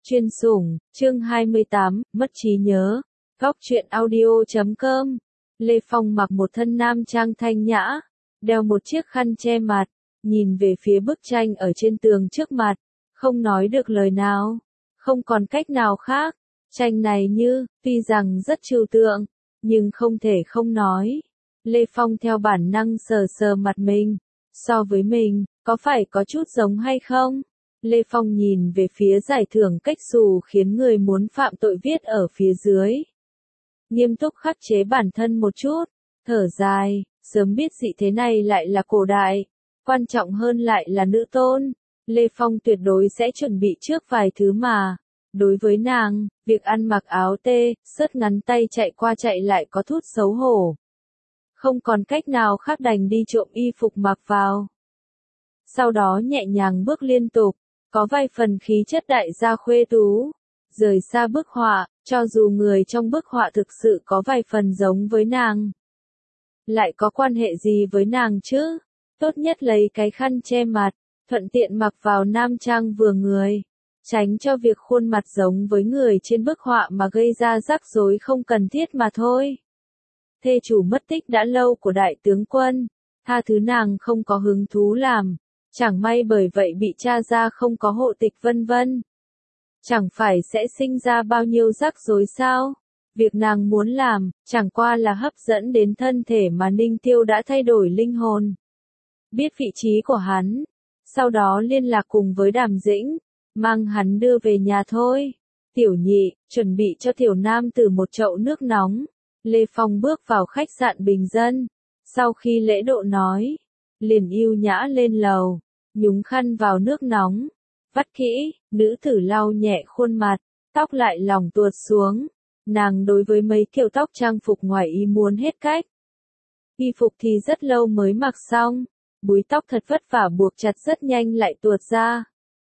Chuyên sủng, chương 28, mất trí nhớ. Góc truyện audio.com. Lê Phong mặc một thân nam trang thanh nhã, đeo một chiếc khăn che mặt, nhìn về phía bức tranh ở trên tường trước mặt, không nói được lời nào, không còn cách nào khác. Tranh này tuy rằng rất trừu tượng, nhưng không thể không nói. Lê Phong theo bản năng sờ sờ mặt mình, so với mình, có phải có chút giống hay không? Lê Phong nhìn về phía giải thưởng cách xù khiến người muốn phạm tội viết ở phía dưới. Nghiêm túc khắc chế bản thân một chút, thở dài, sớm biết dị thế này lại là cổ đại, quan trọng hơn lại là nữ tôn. Lê Phong tuyệt đối sẽ chuẩn bị trước vài thứ mà. Đối với nàng, việc ăn mặc áo tê, sớt ngắn tay chạy qua chạy lại có chút xấu hổ. Không còn cách nào khác đành đi trộm y phục mặc vào. Sau đó nhẹ nhàng bước liên tục, có vài phần khí chất đại gia khuê tú. Rời xa bức họa, cho dù người trong bức họa thực sự có vài phần giống với nàng. Lại có quan hệ gì với nàng chứ? Tốt nhất lấy cái khăn che mặt, thuận tiện mặc vào nam trang vừa người. Tránh cho việc khuôn mặt giống với người trên bức họa mà gây ra rắc rối không cần thiết mà thôi. Thê chủ mất tích đã lâu của đại tướng quân, tha thứ nàng không có hứng thú làm, chẳng may bởi vậy bị tra ra không có hộ tịch vân vân. Chẳng phải sẽ sinh ra bao nhiêu rắc rối sao? Việc nàng muốn làm, chẳng qua là hấp dẫn đến thân thể mà Ninh Tiêu đã thay đổi linh hồn. Biết vị trí của hắn, sau đó liên lạc cùng với Đàm Dĩnh, mang hắn đưa về nhà thôi. Tiểu nhị, chuẩn bị cho tiểu nam tử một chậu nước nóng. Lê Phong bước vào khách sạn bình dân. Sau khi lễ độ nói, liền ưu nhã lên lầu, nhúng khăn vào nước nóng. Vắt kỹ, nữ tử lau nhẹ khuôn mặt, tóc lại lỏng tuột xuống. Nàng đối với mấy kiểu tóc trang phục ngoài ý muốn hết cách. Y phục thì rất lâu mới mặc xong, búi tóc thật vất vả buộc chặt rất nhanh lại tuột ra.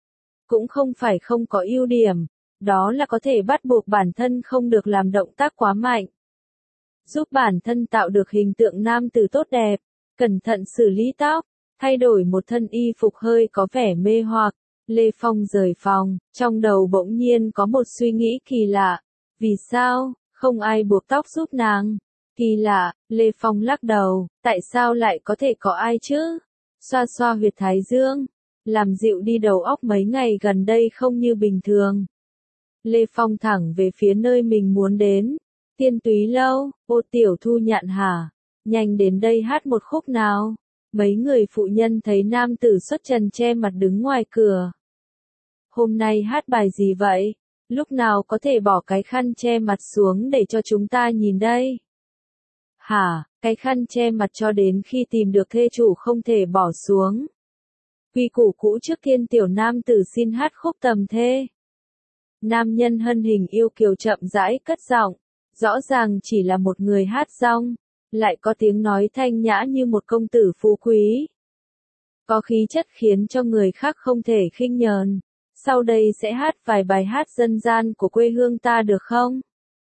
Cũng không phải không có ưu điểm, đó là có thể bắt buộc bản thân không được làm động tác quá mạnh. Giúp bản thân tạo được hình tượng nam tử tốt đẹp, cẩn thận xử lý tóc, thay đổi một thân y phục hơi có vẻ mê hoặc. Lê Phong rời phòng, trong đầu bỗng nhiên có một suy nghĩ kỳ lạ. Vì sao, không ai buộc tóc giúp nàng? Kỳ lạ, Lê Phong lắc đầu, tại sao lại có thể có ai chứ? Xoa xoa huyệt thái dương, làm dịu đi đầu óc mấy ngày gần đây không như bình thường. Lê Phong thẳng về phía nơi mình muốn đến. Tiên Túy Lâu, ô tiểu thu nhạn hả? Nhanh đến đây hát một khúc nào. Mấy người phụ nhân thấy nam tử xuất trần che mặt đứng ngoài cửa. Hôm nay hát bài gì vậy? Lúc nào có thể bỏ cái khăn che mặt xuống để cho chúng ta nhìn đây? Hả, cái khăn che mặt cho đến khi tìm được thê chủ không thể bỏ xuống. Quy củ cũ trước tiên tiểu nam tử xin hát khúc tầm thê. Nam nhân hân hình yêu kiều chậm rãi cất giọng, rõ ràng chỉ là một người hát rong, lại có tiếng nói thanh nhã như một công tử phú quý. Có khí chất khiến cho người khác không thể khinh nhờn. Sau đây sẽ hát vài bài hát dân gian của quê hương ta được không?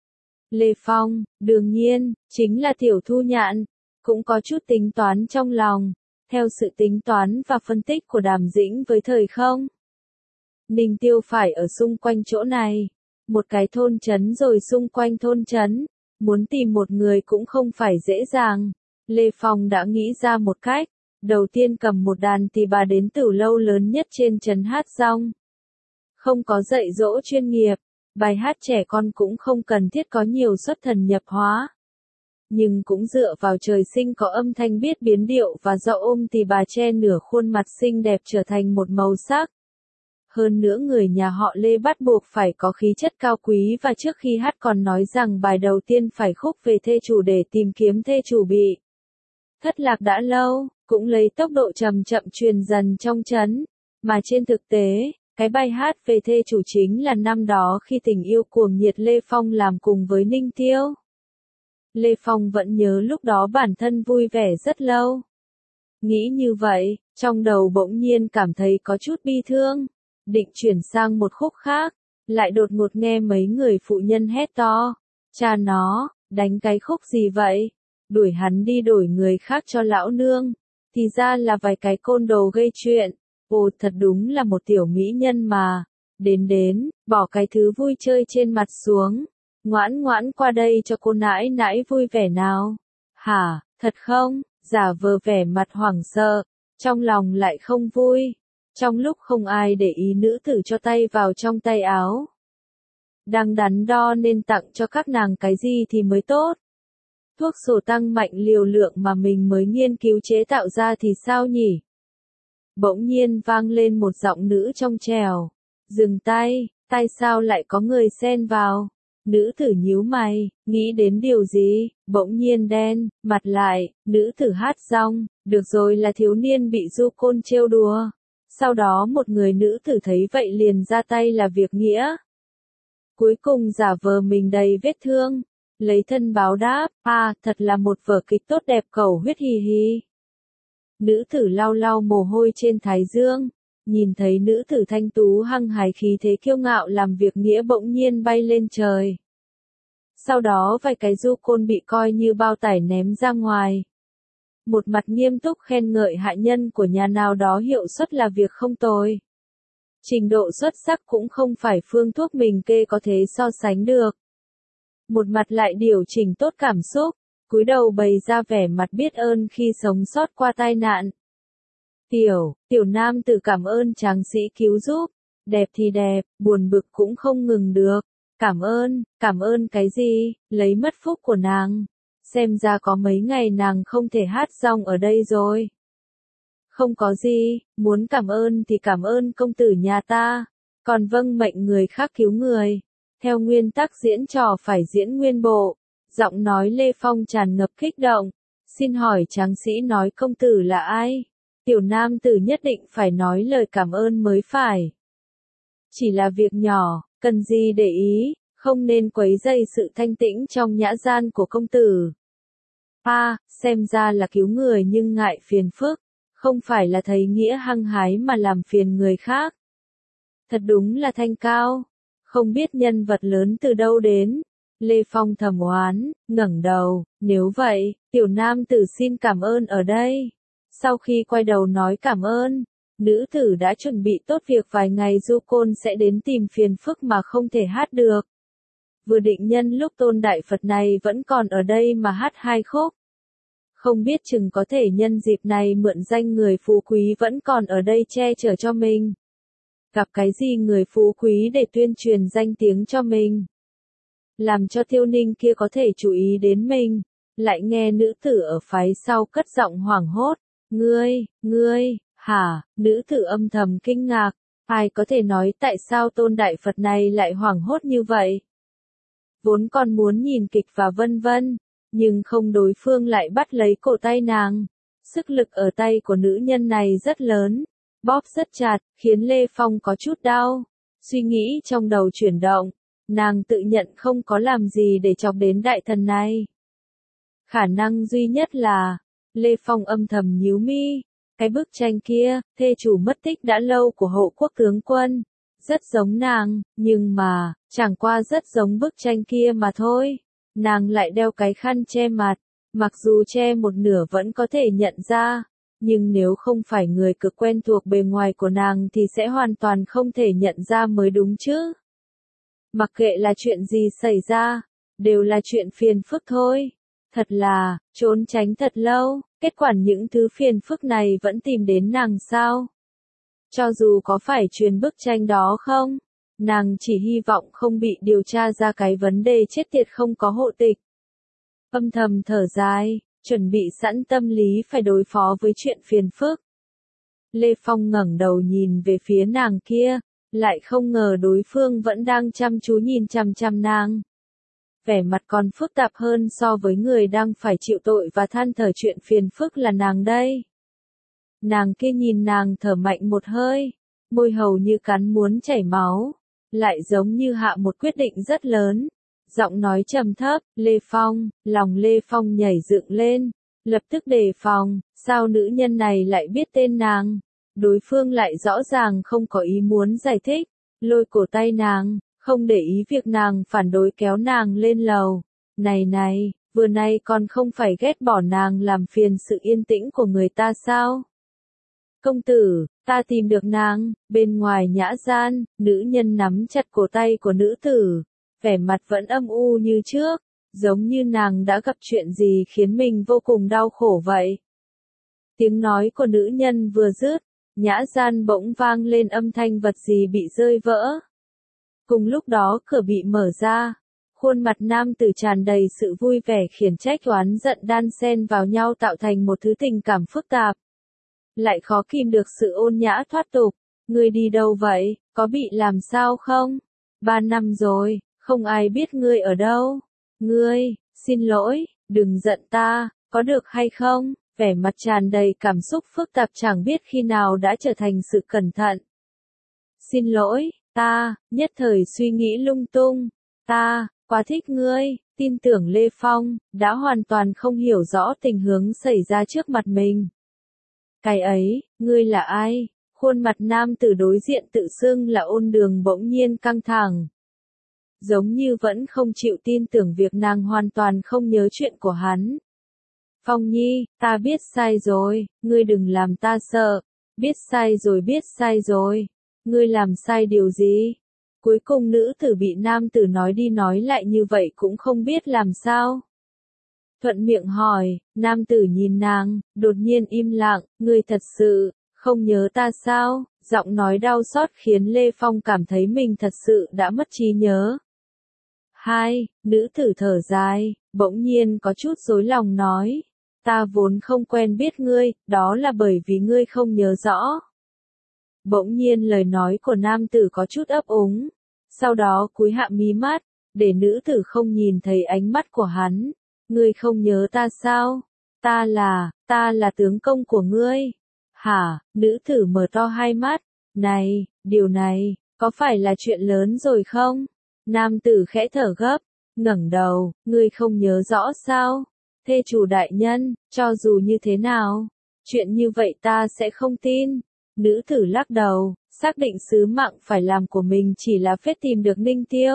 Lê Phong, đương nhiên, chính là tiểu thu nhạn, cũng có chút tính toán trong lòng, theo sự tính toán và phân tích của Đàm Dĩnh với thời không. Ninh Tiêu phải ở xung quanh chỗ này, một cái thôn trấn rồi xung quanh thôn trấn, muốn tìm một người cũng không phải dễ dàng. Lê Phong đã nghĩ ra một cách, đầu tiên cầm một đàn tỳ bà đến tử lâu lớn nhất trên trấn hát rong. Không có dạy dỗ chuyên nghiệp, bài hát trẻ con cũng không cần thiết có nhiều xuất thần nhập hóa. Nhưng cũng dựa vào trời sinh có âm thanh biết biến điệu và do ôm tỳ bà che nửa khuôn mặt xinh đẹp trở thành một màu sắc. Hơn nữa người nhà họ Lê bắt buộc phải có khí chất cao quý và trước khi hát còn nói rằng bài đầu tiên phải khúc về thê chủ để tìm kiếm thê chủ bị thất lạc đã lâu, cũng lấy tốc độ chậm chậm truyền dần trong trấn. Mà trên thực tế, cái bài hát về thê chủ chính là năm đó khi tình yêu cuồng nhiệt Lê Phong làm cùng với Ninh Tiêu. Lê Phong vẫn nhớ lúc đó bản thân vui vẻ rất lâu. Nghĩ như vậy, trong đầu bỗng nhiên cảm thấy có chút bi thương. Định chuyển sang một khúc khác, lại đột ngột nghe mấy người phụ nhân hét to. Cha nó, đánh cái khúc gì vậy? Đuổi hắn đi đổi người khác cho lão nương. Thì ra là vài cái côn đồ gây chuyện. Ồ, thật đúng là một tiểu mỹ nhân mà. Đến, bỏ cái thứ vui chơi trên mặt xuống. Ngoãn ngoãn qua đây cho cô nãi nãi vui vẻ nào. Hả, thật không? Giả vờ vẻ mặt hoảng sợ, trong lòng lại không vui. Trong lúc không ai để ý nữ tử cho tay vào trong tay áo. Đang đắn đo nên tặng cho các nàng cái gì thì mới tốt. Thuốc sổ tăng mạnh liều lượng mà mình mới nghiên cứu chế tạo ra thì sao nhỉ? Bỗng nhiên vang lên một giọng nữ trong trẻo. Dừng tay, tại sao lại có người xen vào? Nữ tử nhíu mày, nghĩ đến điều gì, bỗng nhiên đen, mặt lại, nữ tử hát rong, được rồi là thiếu niên bị du côn trêu đùa. Sau đó một người nữ tử thấy vậy liền ra tay là việc nghĩa. Cuối cùng giả vờ mình đầy vết thương, lấy thân báo đáp, thật là một vở kịch tốt đẹp cầu huyết hì hì. Nữ tử lau lau mồ hôi trên thái dương, nhìn thấy nữ tử thanh tú hăng hái khí thế kiêu ngạo làm việc nghĩa bỗng nhiên bay lên trời. Sau đó vài cái du côn bị coi như bao tải ném ra ngoài. Một mặt nghiêm túc khen ngợi hạ nhân của nhà nào đó hiệu suất là việc không tồi. Trình độ xuất sắc cũng không phải phương thuốc mình kê có thể so sánh được. Một mặt lại điều chỉnh tốt cảm xúc, cúi đầu bày ra vẻ mặt biết ơn khi sống sót qua tai nạn. Tiểu nam tử cảm ơn tráng sĩ cứu giúp, đẹp thì đẹp, buồn bực cũng không ngừng được. Cảm ơn cái gì, lấy mất phúc của nàng. Xem ra có mấy ngày nàng không thể hát rong ở đây rồi. Không có gì, muốn cảm ơn thì cảm ơn công tử nhà ta, còn vâng mệnh người khác cứu người. Theo nguyên tắc diễn trò phải diễn nguyên bộ, giọng nói Lê Phong tràn ngập kích động. Xin hỏi tráng sĩ nói công tử là ai? Tiểu nam tử nhất định phải nói lời cảm ơn mới phải. Chỉ là việc nhỏ, cần gì để ý, không nên quấy rầy sự thanh tĩnh trong nhã gian của công tử. Xem ra là cứu người nhưng ngại phiền phức, không phải là thấy nghĩa hăng hái mà làm phiền người khác. Thật đúng là thanh cao, không biết nhân vật lớn từ đâu đến. Lê Phong thầm oán, ngẩng đầu, nếu vậy, tiểu nam tử xin cảm ơn ở đây. Sau khi quay đầu nói cảm ơn, nữ tử đã chuẩn bị tốt việc vài ngày du côn sẽ đến tìm phiền phức mà không thể hát được. Vừa định nhân lúc tôn đại Phật này vẫn còn ở đây mà hát 2 khúc. Không biết chừng có thể nhân dịp này mượn danh người phú quý vẫn còn ở đây che chở cho mình. Gặp cái gì người phú quý để tuyên truyền danh tiếng cho mình. Làm cho Tiêu Ninh kia có thể chú ý đến mình. Lại nghe nữ tử ở phái sau cất giọng hoảng hốt. Ngươi, hả, nữ tử âm thầm kinh ngạc. Ai có thể nói tại sao tôn đại Phật này lại hoảng hốt như vậy? Vốn còn muốn nhìn kịch và vân vân. Nhưng không, đối phương lại bắt lấy cổ tay nàng. Sức lực ở tay của nữ nhân này rất lớn, bóp rất chặt, khiến Lê Phong có chút đau. Suy nghĩ trong đầu chuyển động, nàng tự nhận không có làm gì để chọc đến đại thần này. Khả năng duy nhất là, Lê Phong âm thầm nhíu mi, cái bức tranh kia, thê chủ mất tích đã lâu của Hộ Quốc tướng quân, rất giống nàng, nhưng mà, chẳng qua rất giống bức tranh kia mà thôi. Nàng lại đeo cái khăn che mặt, mặc dù che một nửa vẫn có thể nhận ra, nhưng nếu không phải người cực quen thuộc bề ngoài của nàng thì sẽ hoàn toàn không thể nhận ra mới đúng chứ. Mặc kệ là chuyện gì xảy ra, đều là chuyện phiền phức thôi. Thật là, trốn tránh thật lâu, kết quả những thứ phiền phức này vẫn tìm đến nàng sao? Cho dù có phải truyền bức tranh đó không? Nàng chỉ hy vọng không bị điều tra ra cái vấn đề chết tiệt không có hộ tịch. Âm thầm thở dài, chuẩn bị sẵn tâm lý phải đối phó với chuyện phiền phức. Lê Phong ngẩng đầu nhìn về phía nàng kia, lại không ngờ đối phương vẫn đang chăm chú nhìn chằm chằm nàng. Vẻ mặt còn phức tạp hơn so với người đang phải chịu tội và than thở chuyện phiền phức là nàng đây. Nàng kia nhìn nàng thở mạnh một hơi, môi hầu như cắn muốn chảy máu. Lại giống như hạ một quyết định rất lớn. Giọng nói trầm thấp, Lê Phong, lòng Lê Phong nhảy dựng lên, lập tức đề phòng, sao nữ nhân này lại biết tên nàng? Đối phương lại rõ ràng không có ý muốn giải thích, lôi cổ tay nàng, không để ý việc nàng phản đối kéo nàng lên lầu. Này, vừa nay còn không phải ghét bỏ nàng làm phiền sự yên tĩnh của người ta sao? công tử, ta tìm được nàng. Bên ngoài nhã gian, nữ nhân nắm chặt cổ tay của nữ tử, vẻ mặt vẫn âm u như trước, giống như nàng đã gặp chuyện gì khiến mình vô cùng đau khổ vậy. Tiếng nói của nữ nhân vừa dứt, nhã gian bỗng vang lên âm thanh vật gì bị rơi vỡ. Cùng lúc đó cửa bị mở ra, khuôn mặt nam tử tràn đầy sự vui vẻ khiển trách oán giận đan xen vào nhau tạo thành một thứ tình cảm phức tạp. Lại khó kìm được sự ôn nhã thoát tục. Ngươi đi đâu vậy, có bị làm sao không? 3 năm rồi, không ai biết ngươi ở đâu. Ngươi, xin lỗi, đừng giận ta, có được hay không? Vẻ mặt tràn đầy cảm xúc phức tạp chẳng biết khi nào đã trở thành sự cẩn thận. Xin lỗi, ta, nhất thời suy nghĩ lung tung. Ta, quá thích ngươi, tin tưởng Lê Phong, đã hoàn toàn không hiểu rõ tình huống xảy ra trước mặt mình. Cái ấy, ngươi là ai? Khuôn mặt nam tử đối diện tự xưng là Ôn Đường bỗng nhiên căng thẳng. Giống như vẫn không chịu tin tưởng việc nàng hoàn toàn không nhớ chuyện của hắn. Phong Nhi, ta biết sai rồi, ngươi đừng làm ta sợ. Biết sai rồi. Ngươi làm sai điều gì? Cuối cùng nữ tử bị nam tử nói đi nói lại như vậy cũng không biết làm sao. Thuận miệng hỏi, nam tử nhìn nàng, đột nhiên im lặng, ngươi thật sự không nhớ ta sao? Giọng nói đau xót khiến Lê Phong cảm thấy mình thật sự đã mất trí nhớ. Nữ tử thở dài, bỗng nhiên có chút rối lòng nói, ta vốn không quen biết ngươi, đó là bởi vì ngươi không nhớ rõ. Bỗng nhiên lời nói của nam tử có chút ấp úng, sau đó cúi hạ mí mắt, để nữ tử không nhìn thấy ánh mắt của hắn. Ngươi không nhớ ta sao? Ta là tướng công của ngươi. Hả? Nữ tử mở to hai mắt. Này, điều này, có phải là chuyện lớn rồi không? Nam tử khẽ thở gấp, ngẩng đầu, ngươi không nhớ rõ sao? Thê chủ đại nhân, cho dù như thế nào, chuyện như vậy ta sẽ không tin. Nữ tử lắc đầu, xác định sứ mạng phải làm của mình chỉ là phết tìm được Ninh Tiêu.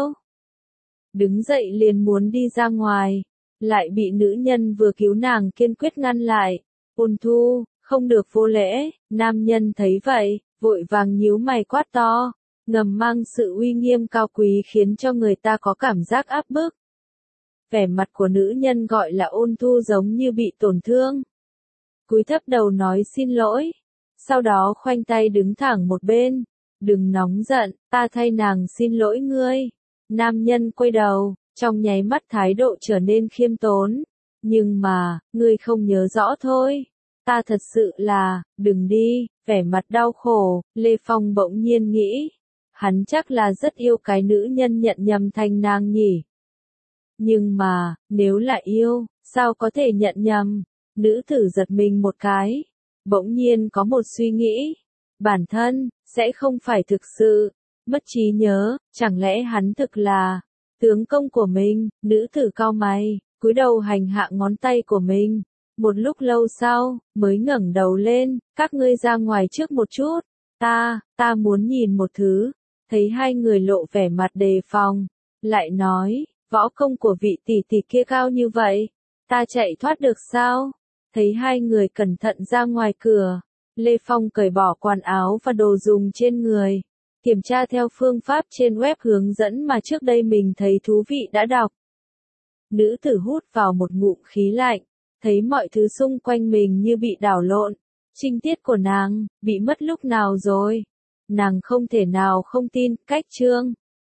Đứng dậy liền muốn đi ra ngoài, lại bị nữ nhân vừa cứu nàng kiên quyết ngăn lại. Ôn Thu, không được vô lễ. Nam nhân thấy vậy, vội vàng nhíu mày quát to, ngầm mang sự uy nghiêm cao quý khiến cho người ta có cảm giác áp bức. Vẻ mặt của nữ nhân gọi là Ôn Thu giống như bị tổn thương. Cúi thấp đầu nói xin lỗi, sau đó khoanh tay đứng thẳng một bên. Đừng nóng giận, ta thay nàng xin lỗi ngươi. Nam nhân quay đầu, trong nháy mắt thái độ trở nên khiêm tốn. Nhưng mà, ngươi không nhớ rõ thôi. Ta thật sự là, đừng đi, vẻ mặt đau khổ, Lê Phong bỗng nhiên nghĩ. Hắn chắc là rất yêu cái nữ nhân nhận nhầm thành nàng nhỉ. Nhưng mà, nếu là yêu, sao có thể nhận nhầm? Nữ tử giật mình một cái. Bỗng nhiên có một suy nghĩ. Bản thân, sẽ không phải thực sự mất trí nhớ, chẳng lẽ hắn thực là tướng công của mình? Nữ tử cau mày, cúi đầu hành hạ ngón tay của mình. Một lúc lâu sau, mới ngẩng đầu lên, các ngươi ra ngoài trước một chút. Ta muốn nhìn một thứ. Thấy hai người lộ vẻ mặt đề phòng, lại nói, võ công của vị tỷ tỷ kia cao như vậy, ta chạy thoát được sao? Thấy hai người cẩn thận ra ngoài cửa, Lê Phong cởi bỏ quần áo và đồ dùng trên người, kiểm tra theo phương pháp trên web hướng dẫn mà trước đây mình thấy thú vị đã đọc. Nữ tử hút vào một ngụm khí lạnh, thấy mọi thứ xung quanh mình như bị đảo lộn. Trinh tiết của nàng, bị mất lúc nào rồi? Nàng không thể nào không tin, cách chương